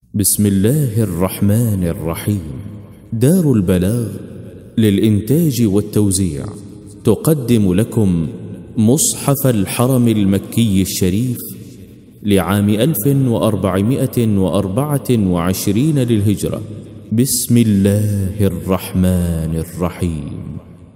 بسم الله الرحمن الرحيم. دار البلاغ للإنتاج والتوزيع تقدم لكم مصحف الحرم المكي الشريف لعام 1424 للهجرة. بسم الله الرحمن الرحيم.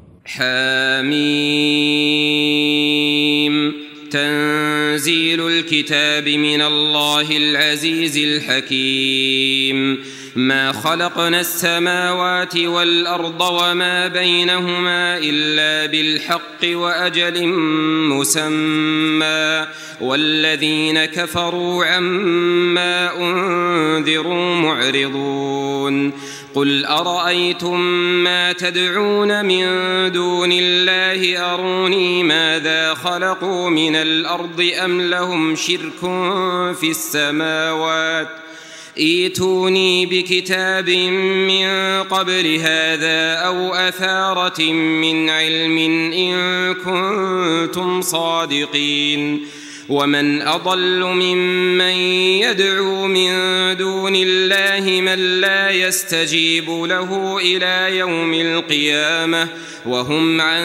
حميم. تنزيل الكتاب من الله العزيز الحكيم. ما خلقنا السماوات والأرض وما بينهما إلا بالحق وأجل مسمى، والذين كفروا عما أنذروا معرضون. قل أرأيتم ما تدعون من دون الله أروني ماذا خلقوا من الأرض أم لهم شرك في السماوات، ائتوني بكتاب من قبل هذا أو أثارة من علم إن كنتم صادقين. ومن أضل ممن يدعو من دون الله من لا يستجيب له إلى يوم القيامة وهم عن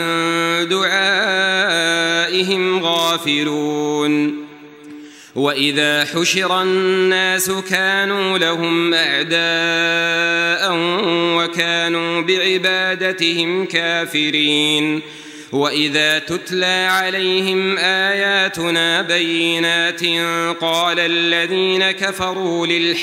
دعائهم غافلون. وإذا حشر الناس كانوا لهم أعداء وكانوا بعبادتهم كافرين. وإذا تتلى عليهم آياتنا بينات قال الذين كفروا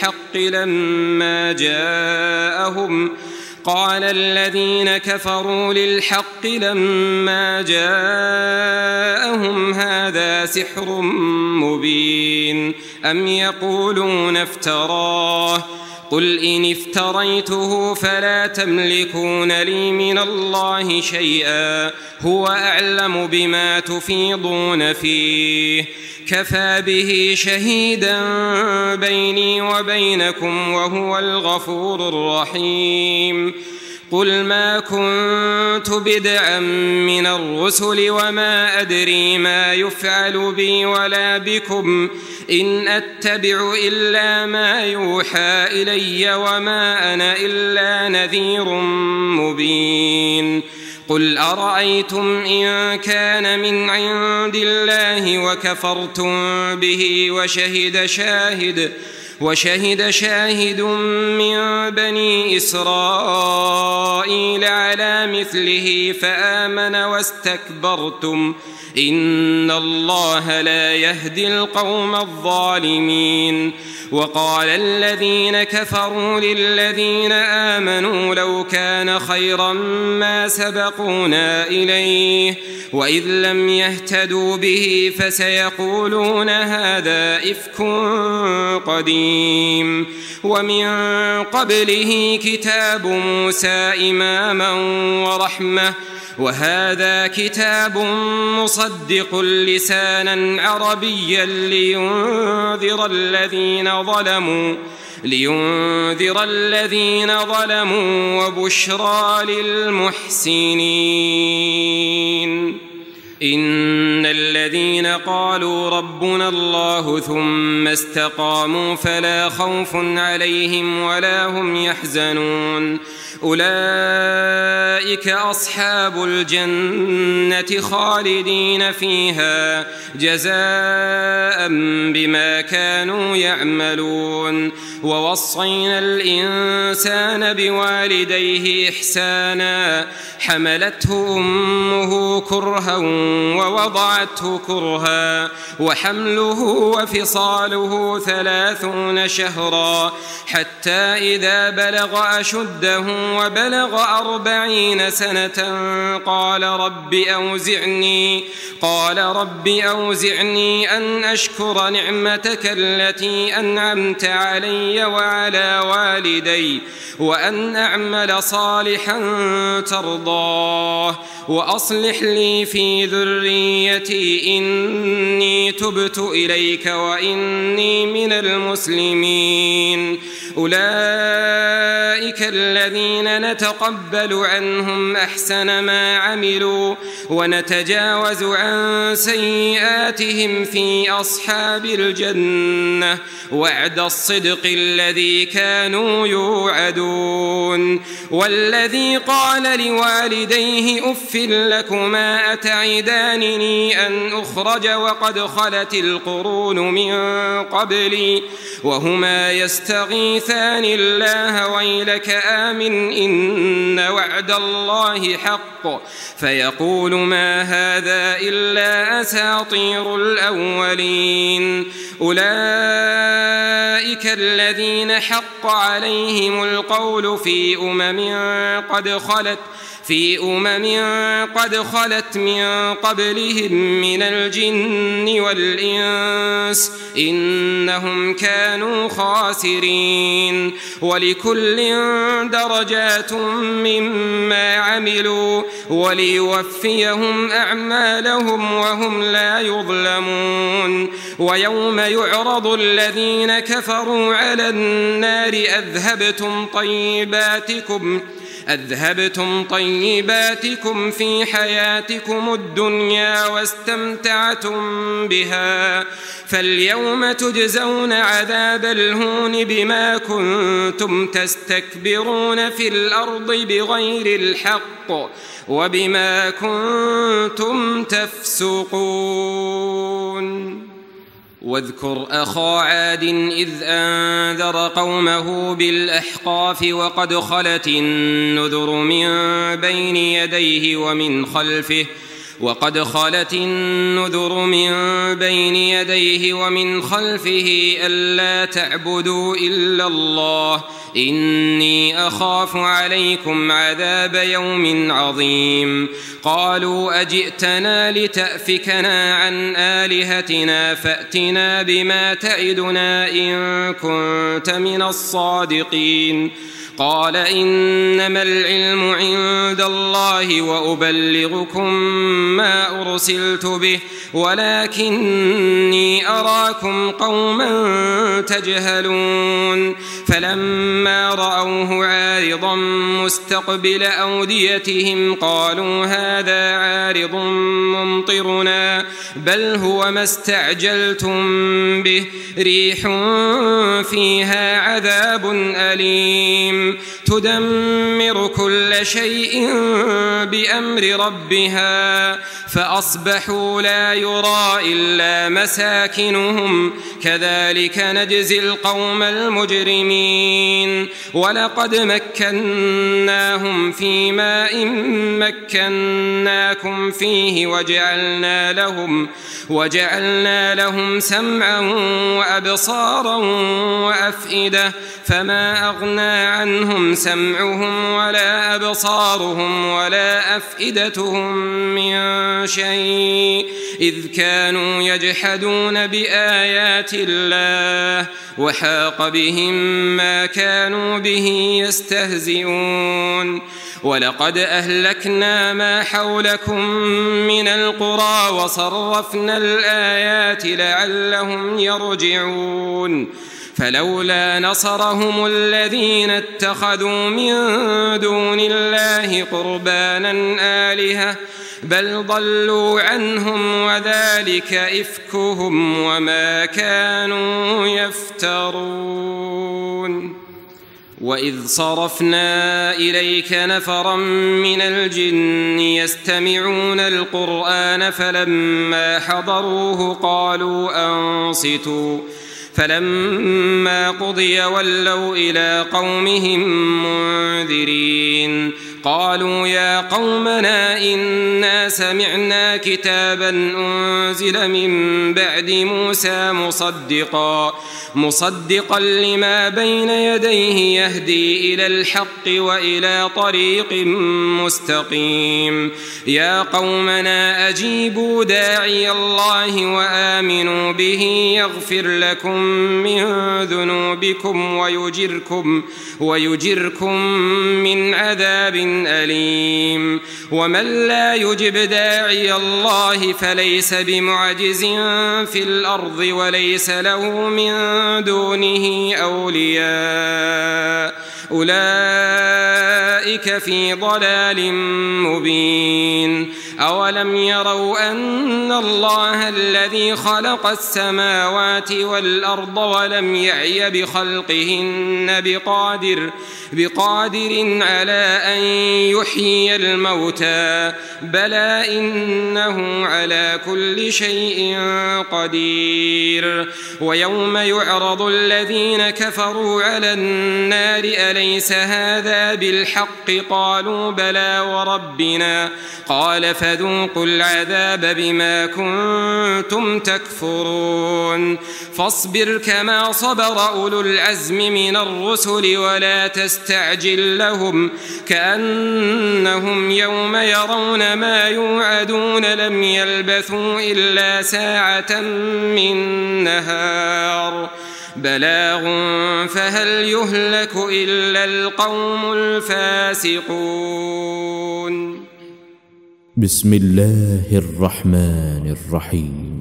للحق لما جاءهم هذا سحر مبين أم يقولون افتراه، قل إن افتريته فلا تملكون لي من الله شيئا هو أعلم بما تفيضون فيه، كفى به شهيدا بيني وبينكم وهو الغفور الرحيم. قل ما كنت بدعا من الرسل وما أدري ما يفعل بي ولا بكم إن أتبع إلا ما يوحى إلي وما أنا إلا نذير مبين. قل أرأيتم إن كان من عند الله وكفرتم به وشهد شاهد من بني إسرائيل على مثله فآمن واستكبرتم إن الله لا يهدي القوم الظالمين. وقال الذين كفروا للذين آمنوا لو كان خيرا ما سبقونا إليه وإذ لم يهتدوا به فسيقولون هذا إفك قديم. ومن قبله كتاب موسى إماما ورحمة، وهذا كتاب مصدق لسانا عربيا لينذر الذين ظلموا وبشرى للمحسنين. إن الذين قالوا ربنا الله ثم استقاموا فلا خوف عليهم ولا هم يحزنون، أولئك أصحاب الجنة خالدين فيها جزاء بما كانوا يعملون. ووصينا الإنسان بوالديه إحسانا، حملته أمه كرها ووضعته كرها، وحمله وفصاله 30 شهرا حتى إذا بلغ أشده وبلغ 40 سنة قال رب أوزعني أن أشكر نعمتك التي أنعمت علي وعلى والدي وأن أعمل صالحا ترضاه وأصلح لي في ذريتي إني تبت إليك وإني من المسلمين. أولئك أولئك الذين نتقبل عنهم أحسن ما عملوا ونتجاوز عن سيئاتهم في أصحاب الجنة وعد الصدق الذي كانوا يوعدون. والذي قال لوالديه أف لكما أتعدانني أن أخرج وقد خلت القرون من قبلي وهما يستغيثان الله ويلك آمن إن وعد الله حق فيقول ما هذا إلا أساطير الأولين. أولئك الذين حق عليهم القول في أمم قد خلت من قبلهم من الجن والإنس إنهم كانوا خاسرين. ولكل درجات مما عملوا وليوفيهم أعمالهم وهم لا يظلمون. ويوم يعرض الذين كفروا على النار أذهبتم طيباتكم في حياتكم الدنيا واستمتعتم بها فاليوم تجزون عذاب الهون بما كنتم تستكبرون في الأرض بغير الحق وبما كنتم تفسقون. واذكر أخا عاد إذ أنذر قومه بالأحقاف وقد خلت النذر من بين يديه ومن خلفه ألا تعبدوا إلا الله إني أخاف عليكم عذاب يوم عظيم. قالوا أجئتنا لتأفكنا عن آلهتنا فأتنا بما تعدنا إن كنت من الصادقين. قال إنما العلم عند الله وأبلغكم ما أرسلت به ولكني أراكم قوما تجهلون. فلما رأوه عارضا مستقبل أوديتهم قالوا هذا عارض ممطرنا بل هو ما استعجلتم به ريح فيها عذاب أليم تدمر كل شيء بأمر ربها فأصبحوا لا يرى إلا مساكنهم كذلك نجزي القوم المجرمين. ولقد مكناهم في ماء مكناكم فيه وجعلنا لهم سمعا وأبصارا وأفئدة فما أغنى عنهم سمعهم ولا أبصارهم ولا أفئدتهم من شيء إذ كانوا يجحدون بآيات الله وحاق بهم ما كانوا به يستهزئون. ولقد أهلكنا ما حولكم من القرى وصرفنا الآيات لعلهم يرجعون. فلولا نصرهم الذين اتخذوا من دون الله قربانا آلهة بل ضلوا عنهم وذلك إفكهم وما كانوا يفترون. وإذ صرفنا إليك نفرا من الجن يستمعون القرآن فلما حضروه قالوا أنصتوا فلما قضي ولوا إلى قومهم منذرين. قالوا يا قومنا إنا سمعنا كتابا أنزل من بعد موسى مصدقا لما بين يديه يهدي إلى الحق وإلى طريق مستقيم. يا قومنا أجيبوا داعي الله وآمنوا به يغفر لكم من ذنوبكم ويجركم من عذاب أليم. ومن لا يجب داعي الله فليس بمعجز في الأرض وليس له من دونه أولياء أولئك أولئك في ضلال مبين أولم يروا أن الله الذي خلق السماوات والأرض ولم يعي بخلقهن بقادر على أن يحيي الموتى بلى إنه على كل شيء قدير ويوم يعرض الذين كفروا على النار أليس هذا بالحق قالوا بلى وربنا قال فذوقوا العذاب بما كنتم تكفرون فاصبر كما صبر أولو العزم من الرسل ولا تستعجل لهم كأنهم يوم يرون ما يوعدون لم يلبثوا إلا ساعة من نهار بلاغ فهل يهلك إلا القوم الفاسقون. بسم الله الرحمن الرحيم.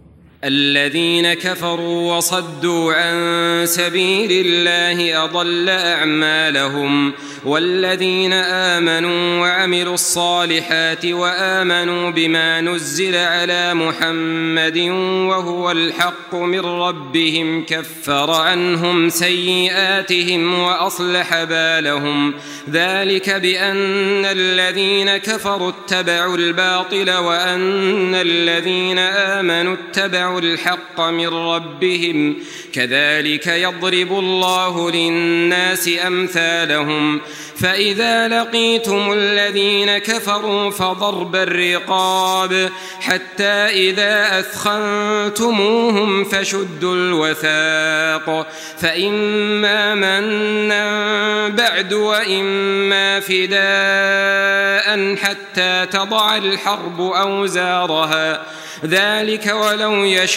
الذين كفروا وصدوا عن سبيل الله أضل أعمالهم والذين آمنوا وعملوا الصالحات وآمنوا بما نزل على محمد وهو الحق من ربهم كفر عنهم سيئاتهم وأصلح بالهم ذلك بأن الذين كفروا اتبعوا الباطل وأن الذين آمنوا اتبعوا الحق من ربهم كذلك يضرب الله للناس أمثالهم فإذا لقيتم الذين كفروا فضرب الرقاب حتى إذا أثخنتموهم فشدوا الوثاق فإما منا بعد وإما فداء حتى تضع الحرب أوزارها ذلك ولو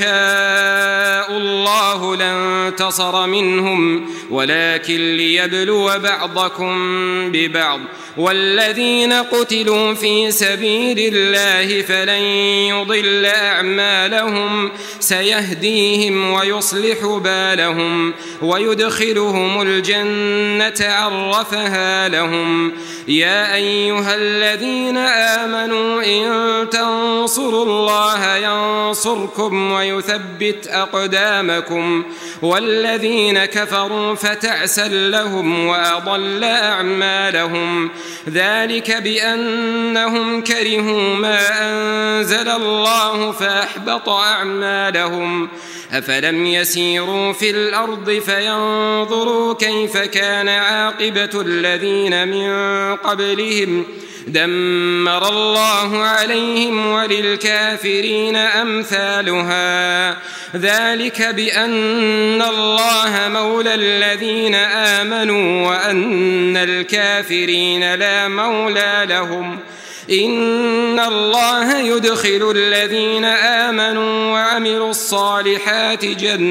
يشاء الله لانتصر منهم ولكن ليبلو بعضكم ببعض والذين قتلوا في سبيل الله فلن يضل أعمالهم سيهديهم ويصلح بالهم ويدخلهم الجنة عرفها لهم يا أيها الذين آمنوا إن تنصروا الله ينصركم ويثبت أقدامكم والذين كفروا فتعسا لهم وأضل أعمالهم ذلك بأنهم كرهوا ما أنزل الله فأحبط أعمالهم أفلم يسيروا في الأرض فينظروا كيف كان عاقبة الذين من قبلهم دمر الله عليهم وللكافرين أمثالها ذلك بأن الله مولى الذين آمنوا وأن الكافرين لا مولى لهم إن الله يدخل الذين آمنوا وعملوا الصالحات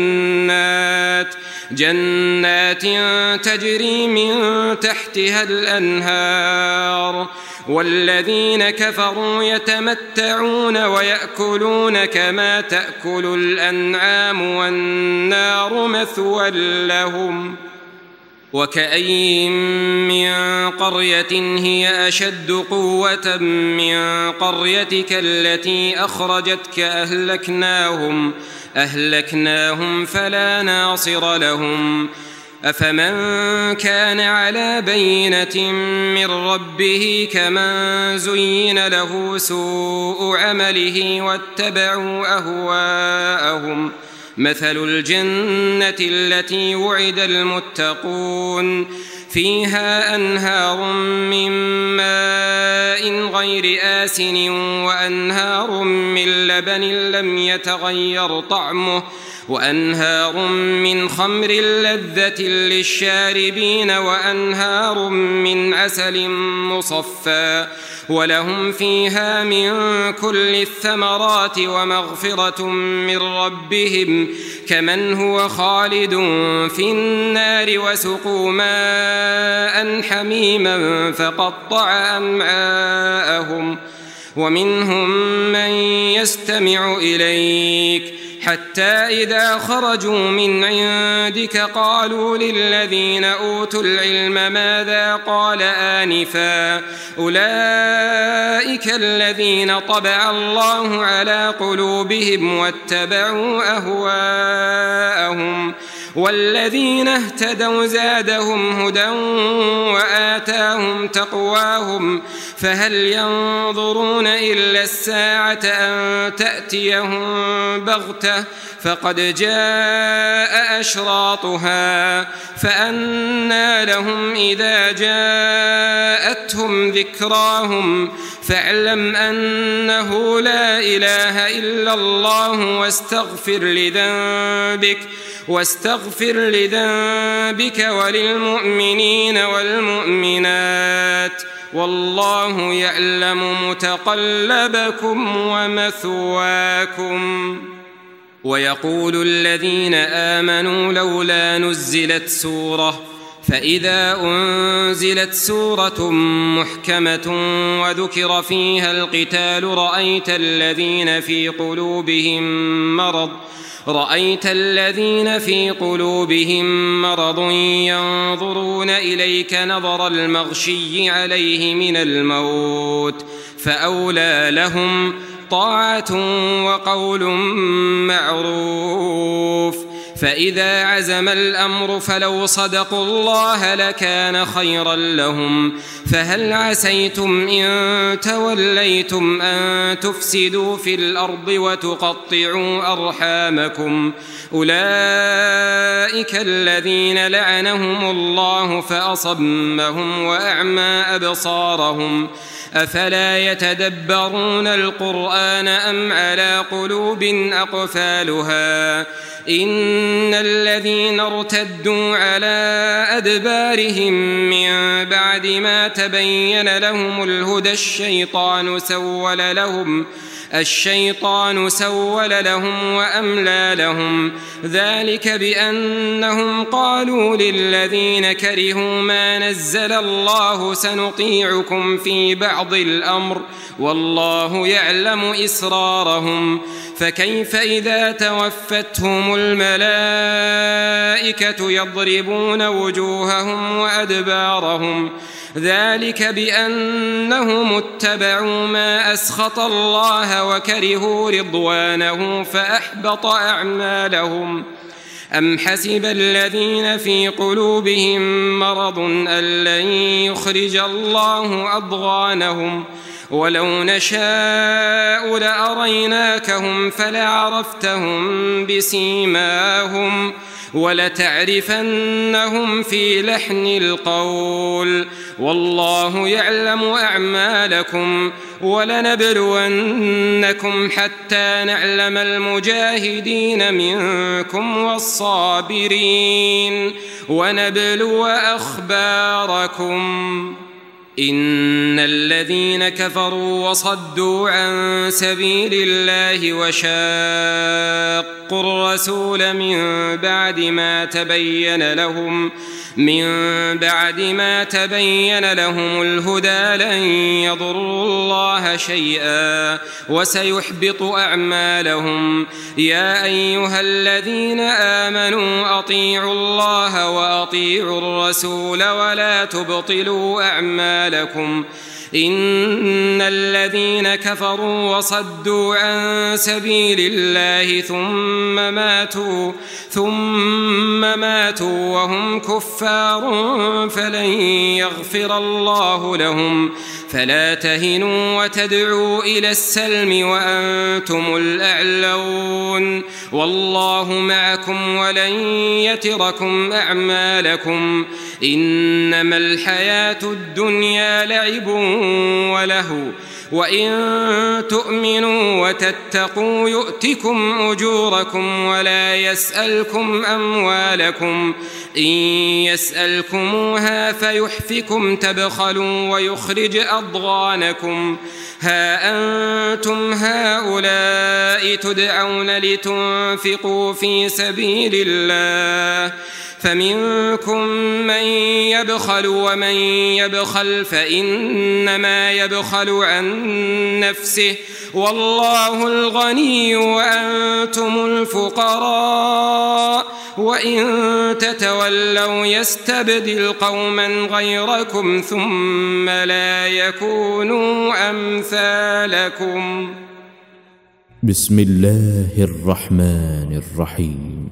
جنات تجري من تحتها الأنهار والذين كفروا يتمتعون ويأكلون كما تأكل الأنعام والنار مثوى لهم وكأين من قرية هي أشد قوة من قريتك التي أخرجتك أهلكناهم فلا ناصر لهم أفمن كان على بينة من ربه كمن زين له سوء عمله واتبعوا أهواءهم مثل الجنة التي وعد المتقون فيها أنهار من ماء غير آسن وأنهار من لبن لم يتغير طعمه وأنهار من خمر لذة للشاربين وأنهار من عسل مصفى ولهم فيها من كل الثمرات ومغفرة من ربهم كمن هو خالد في النار وسقوا ماء حميما فقطع أمعاءهم ومنهم من يستمع إليك حتى إذا خرجوا من عندك قالوا للذين أوتوا العلم ماذا قال آنفا أولئك الذين طبع الله على قلوبهم واتبعوا أهواءهم والذين اهتدوا زادهم هدى وآتاهم تقواهم فهل ينظرون إلا الساعة أن تأتيهم بغتة فقد جاء أشراطها فأنى لهم إذا جاءتهم ذكراهم فاعلم أنه لا إله إلا الله واستغفر لذنبك وللمؤمنين والمؤمنات والله يعلم متقلبكم ومثواكم. ويقول الذين آمنوا لولا نزلت سورة فإذا أنزلت سورة محكمة وذكر فيها القتال رأيت الذين في قلوبهم مرض ينظرون إليك نظر المغشي عليه من الموت فأولى لهم طاعة وقول معروف فإذا عزم الأمر فلو صدقوا الله لكان خيرا لهم فهل عسيتم إن توليتم أن تفسدوا في الأرض وتقطعوا أرحامكم أولئك الذين لعنهم الله فأصمهم وأعمى أبصارهم أفلا يتدبرون القرآن أم على قلوب أقفالها إن الذين ارتدوا على أدبارهم من بعد ما تبين لهم الهدى الشيطان سول لهم وأملى لهم ذلك بأنهم قالوا للذين كرهوا ما نزل الله سنطيعكم في بعض الأمر والله يعلم إسرارهم فكيف إذا توفتهم الملائكة يضربون وجوههم وأدبارهم ذلك بأنهم اتبعوا ما أسخط الله وكرهوا رضوانه فأحبط أعمالهم أم حسب الذين في قلوبهم مرض أن لن يخرج الله أضغانهم ولو نشاء لأريناكهم فلعرفتهم بسيماهم ولتعرفنهم في لحن القول والله يعلم أعمالكم ولنبلونكم حتى نعلم المجاهدين منكم والصابرين ونبلو أخباركم. إن الذين كفروا وصدوا عن سبيل الله وشاقوا الرسول من بعد ما تبين لهم الهدى لن يضروا الله شيئا وسيحبط أعمالهم. يا أيها الذين آمنوا أطيعوا الله وأطيعوا الرسول ولا تبطلوا أعمالكم. إن الذين كفروا وصدوا عن سبيل الله ثم ماتوا وهم كفار فلن يغفر الله لهم. فلا تهنوا وتدعوا إلى السلم وأنتم الأعلون والله معكم ولن يتركم أعمالكم. إنما الحياة الدنيا لعب ولهو وإن تؤمنوا وتتقوا يؤتكم أجوركم ولا يسألكم أموالكم. إن يسألكموها فيحفكم تبخلوا ويخرج أضغانكم. ها أنتم هؤلاء تدعون لتنفقوا في سبيل الله فمنكم من يبخل ومن يبخل فإنما يبخل عن نفسه والله الغني وأنتم الفقراء وإن تتولوا يستبدل قوما غيركم ثم لا يكونوا أمثالكم. بسم الله الرحمن الرحيم.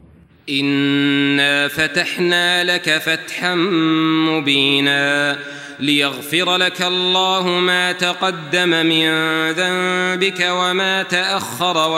إنا فتحنا لك فتحا مبينا ليغفر لك الله ما تقدم من ذنبك وما تأخر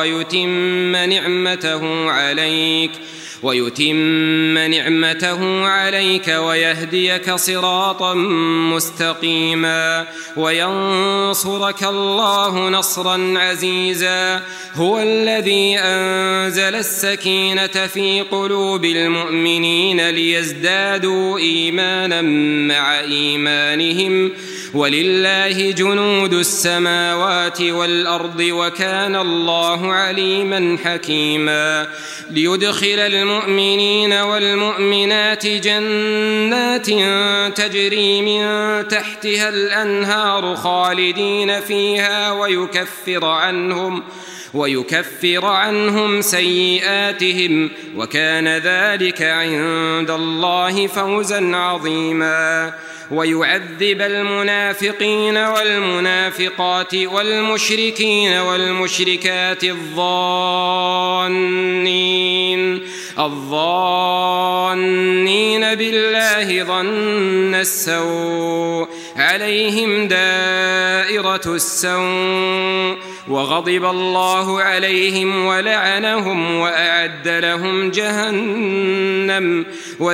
ويتم نعمته عليك ويهديك صراطا مستقيما وينصرك الله نصرا عزيزا. هو الذي أنزل السكينة في قلوب المؤمنين ليزدادوا إيمانا مع إيمانهم ولله جنود السماوات والأرض وكان الله عليما حكيما. ليدخل المؤمنين والمؤمنات جنات تجري من تحتها الأنهار خالدين فيها ويكفر عنهم سيئاتهم وكان ذلك عند الله فوزا عظيما. ويعذب المنافقين والمنافقات والمشركين والمشركات الظانين بالله ظن السوء عليهم دائرة السوء وغضب الله عليهم ولعنهم وأعد لهم جهنم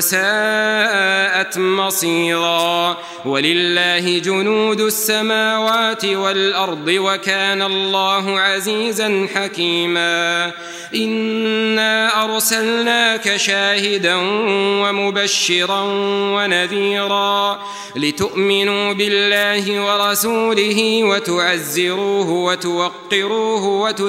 وساءت مصيرا. ولله جنود السماوات والأرض وكان الله عزيزا حكيما. إنا أرسلناك شاهدا ومبشرا ونذيرا لتؤمنوا بالله ورسوله وتعزروه وتوقروه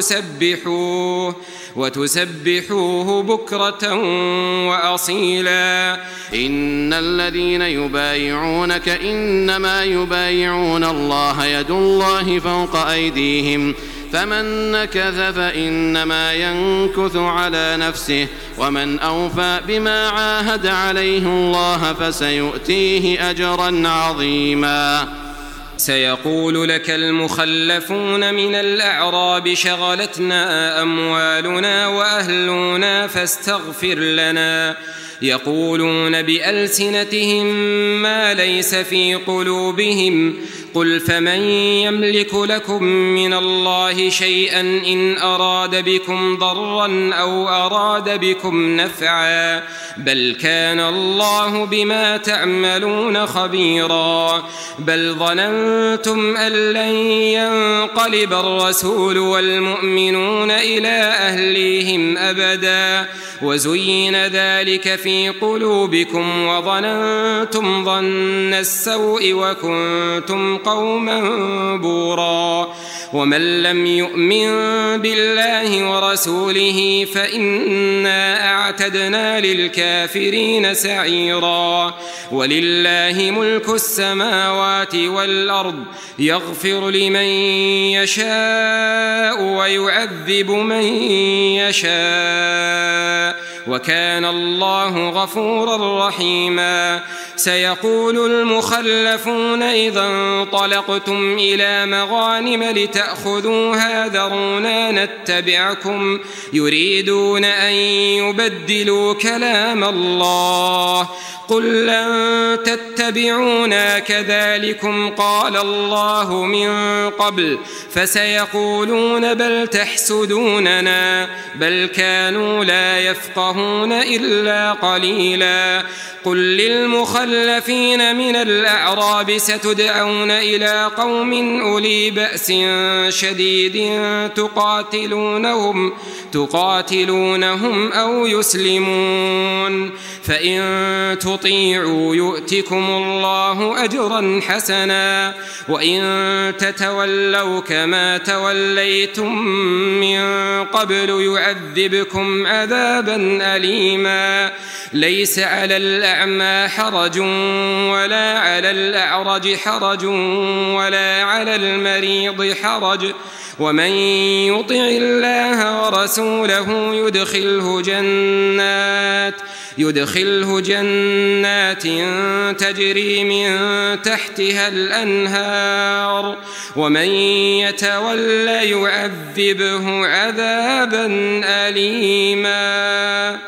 وتسبحوه بكرة وأصيلا. إن الذين يبايعونك إنما يبايعون الله يد الله فوق أيديهم فمن نكث فإنما ينكث على نفسه ومن أوفى بما عاهد عليه الله فسيؤتيه أجرا عظيما. سيقول لك المخلفون من الأعراب شغلتنا أموالنا وأهلنا فاستغفر لنا يقولون بألسنتهم ما ليس في قلوبهم قل فمن يملك لكم من الله شيئا إن أراد بكم ضرا أو أراد بكم نفعا بل كان الله بما تعملون خبيرا. بل ظننتم أن لن ينقلب الرسول والمؤمنون إلى أهليهم أبدا وزين ذلك في قلوبكم وظننتم ظن السوء وكنتم قوما بورا. ومن لم يؤمن بالله ورسوله فإنا أعتدنا للكافرين سعيرا. ولله ملك السماوات والأرض يغفر لمن يشاء ويعذب من يشاء وكان الله غفورا رحيما. سيقول المخلفون إذا انطلقتم إلى مغانم لتأخذوها ذرونا نتبعكم يريدون أن يبدلوا كلام الله قل لن تتبعونا كذلكم قال الله من قبل فسيقولون بل تحسدوننا بل كانوا لا يفقهون إلا قليلا. قل للمخلفين من الأعراب ستدعون إلى قوم أولي بأس شديد تقاتلونهم أو يسلمون فإن تطيعوا يؤتكم الله أجرا حسنا وإن تتولوا كما توليتم من قبل يعذبكم عذابا أليما ليس على الأعمى حرج ولا على الأعرج حرج ولا على المريض حرج ومن يطع الله ورسوله يدخله جنات تجري من تحتها الأنهار ومن يتول يعذبه عذابا أليما